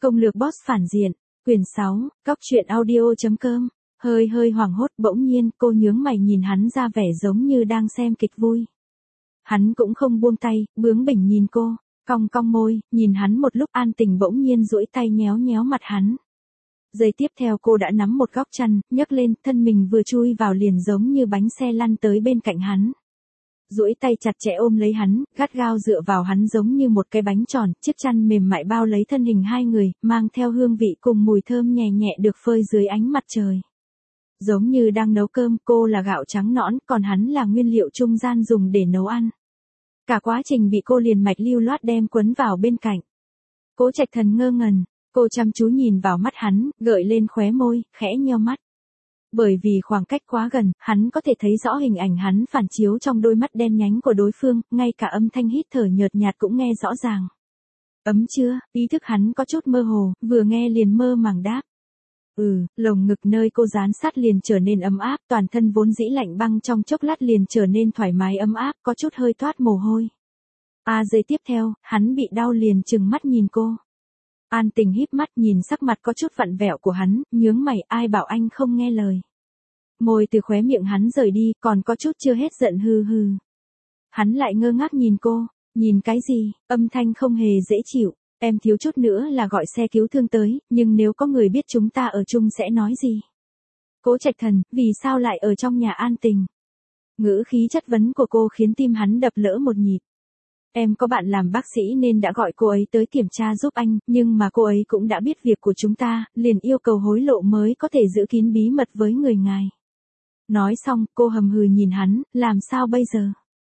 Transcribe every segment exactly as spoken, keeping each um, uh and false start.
Công lược boss phản diện, quyển sáu, góc truyện audio.com. Hơi hơi hoảng hốt, bỗng nhiên cô nhướng mày nhìn hắn ra vẻ giống như đang xem kịch vui. Hắn cũng không buông tay, bướng bỉnh nhìn cô, cong cong môi, nhìn hắn một lúc. An Tình bỗng nhiên duỗi tay nhéo nhéo mặt hắn. Giây tiếp theo cô đã nắm một góc chăn, nhấc lên, thân mình vừa chui vào liền giống như bánh xe lăn tới bên cạnh hắn. Duỗi tay chặt chẽ ôm lấy hắn, gắt gao dựa vào hắn giống như một cái bánh tròn, chiếc chăn mềm mại bao lấy thân hình hai người, mang theo hương vị cùng mùi thơm nhẹ nhẹ được phơi dưới ánh mặt trời. Giống như đang nấu cơm, cô là gạo trắng nõn, còn hắn là nguyên liệu trung gian dùng để nấu ăn. Cả quá trình bị cô liền mạch lưu loát đem quấn vào bên cạnh. Cố Trạch Thần ngơ ngẩn, cô chăm chú nhìn vào mắt hắn, gợi lên khóe môi, khẽ nheo mắt. Bởi vì khoảng cách quá gần, hắn có thể thấy rõ hình ảnh hắn phản chiếu trong đôi mắt đen nhánh của đối phương, ngay cả âm thanh hít thở nhợt nhạt cũng nghe rõ ràng. Ấm chưa? Ý thức hắn có chút mơ hồ, vừa nghe liền mơ màng đáp. Ừ, lồng ngực nơi cô dán sát liền trở nên ấm áp, toàn thân vốn dĩ lạnh băng trong chốc lát liền trở nên thoải mái ấm áp, có chút hơi toát mồ hôi. À giây tiếp theo, hắn bị đau liền trừng mắt nhìn cô. An Tình híp mắt nhìn sắc mặt có chút vặn vẹo của hắn, nhướng mày, ai bảo anh không nghe lời. Môi từ khóe miệng hắn rời đi, còn có chút chưa hết giận hừ hừ. Hắn lại ngơ ngác nhìn cô, nhìn cái gì, âm thanh không hề dễ chịu, em thiếu chút nữa là gọi xe cứu thương tới, nhưng nếu có người biết chúng ta ở chung sẽ nói gì? Cố Trạch Thần, vì sao lại ở trong nhà An Tình? Ngữ khí chất vấn của cô khiến tim hắn đập lỡ một nhịp. Em có bạn làm bác sĩ nên đã gọi cô ấy tới kiểm tra giúp anh, nhưng mà cô ấy cũng đã biết việc của chúng ta, liền yêu cầu hối lộ mới có thể giữ kín bí mật với người ngài. Nói xong, cô hầm hừ nhìn hắn, làm sao bây giờ?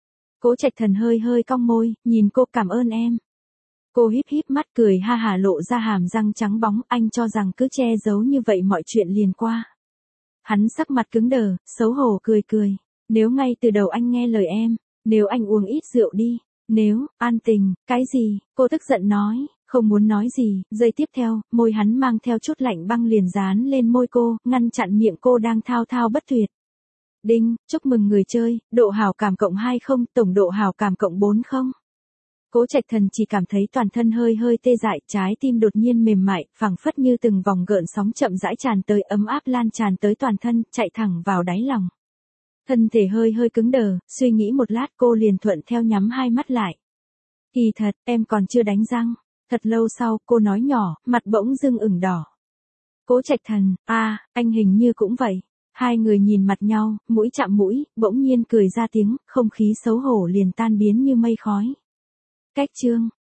Cố Trạch Thần hơi hơi cong môi, nhìn cô, cảm ơn em. Cô híp híp mắt cười ha hả lộ ra hàm răng trắng bóng, anh cho rằng cứ che giấu như vậy mọi chuyện liền qua. Hắn sắc mặt cứng đờ, xấu hổ cười cười. Nếu ngay từ đầu anh nghe lời em, nếu anh uống ít rượu đi, nếu, An Tình, cái gì, cô tức giận nói, không muốn nói gì, giây tiếp theo, môi hắn mang theo chút lạnh băng liền dán lên môi cô, ngăn chặn miệng cô đang thao thao bất tuyệt. Đinh, chúc mừng người chơi, độ hảo cảm cộng hai không, tổng độ hảo cảm cộng bốn không. Cố Trạch Thần chỉ cảm thấy toàn thân hơi hơi tê dại, trái tim đột nhiên mềm mại, phẳng phất như từng vòng gợn sóng chậm rãi tràn tới, ấm áp lan tràn tới toàn thân, chạy thẳng vào đáy lòng. Thân thể hơi hơi cứng đờ, suy nghĩ một lát cô liền thuận theo nhắm hai mắt lại. Kỳ thật, em còn chưa đánh răng. Thật lâu sau, cô nói nhỏ, mặt bỗng dưng ửng đỏ. Cố Trạch Thần, à, anh hình như cũng vậy. Hai người nhìn mặt nhau, mũi chạm mũi, bỗng nhiên cười ra tiếng, không khí xấu hổ liền tan biến như mây khói. Cách chương.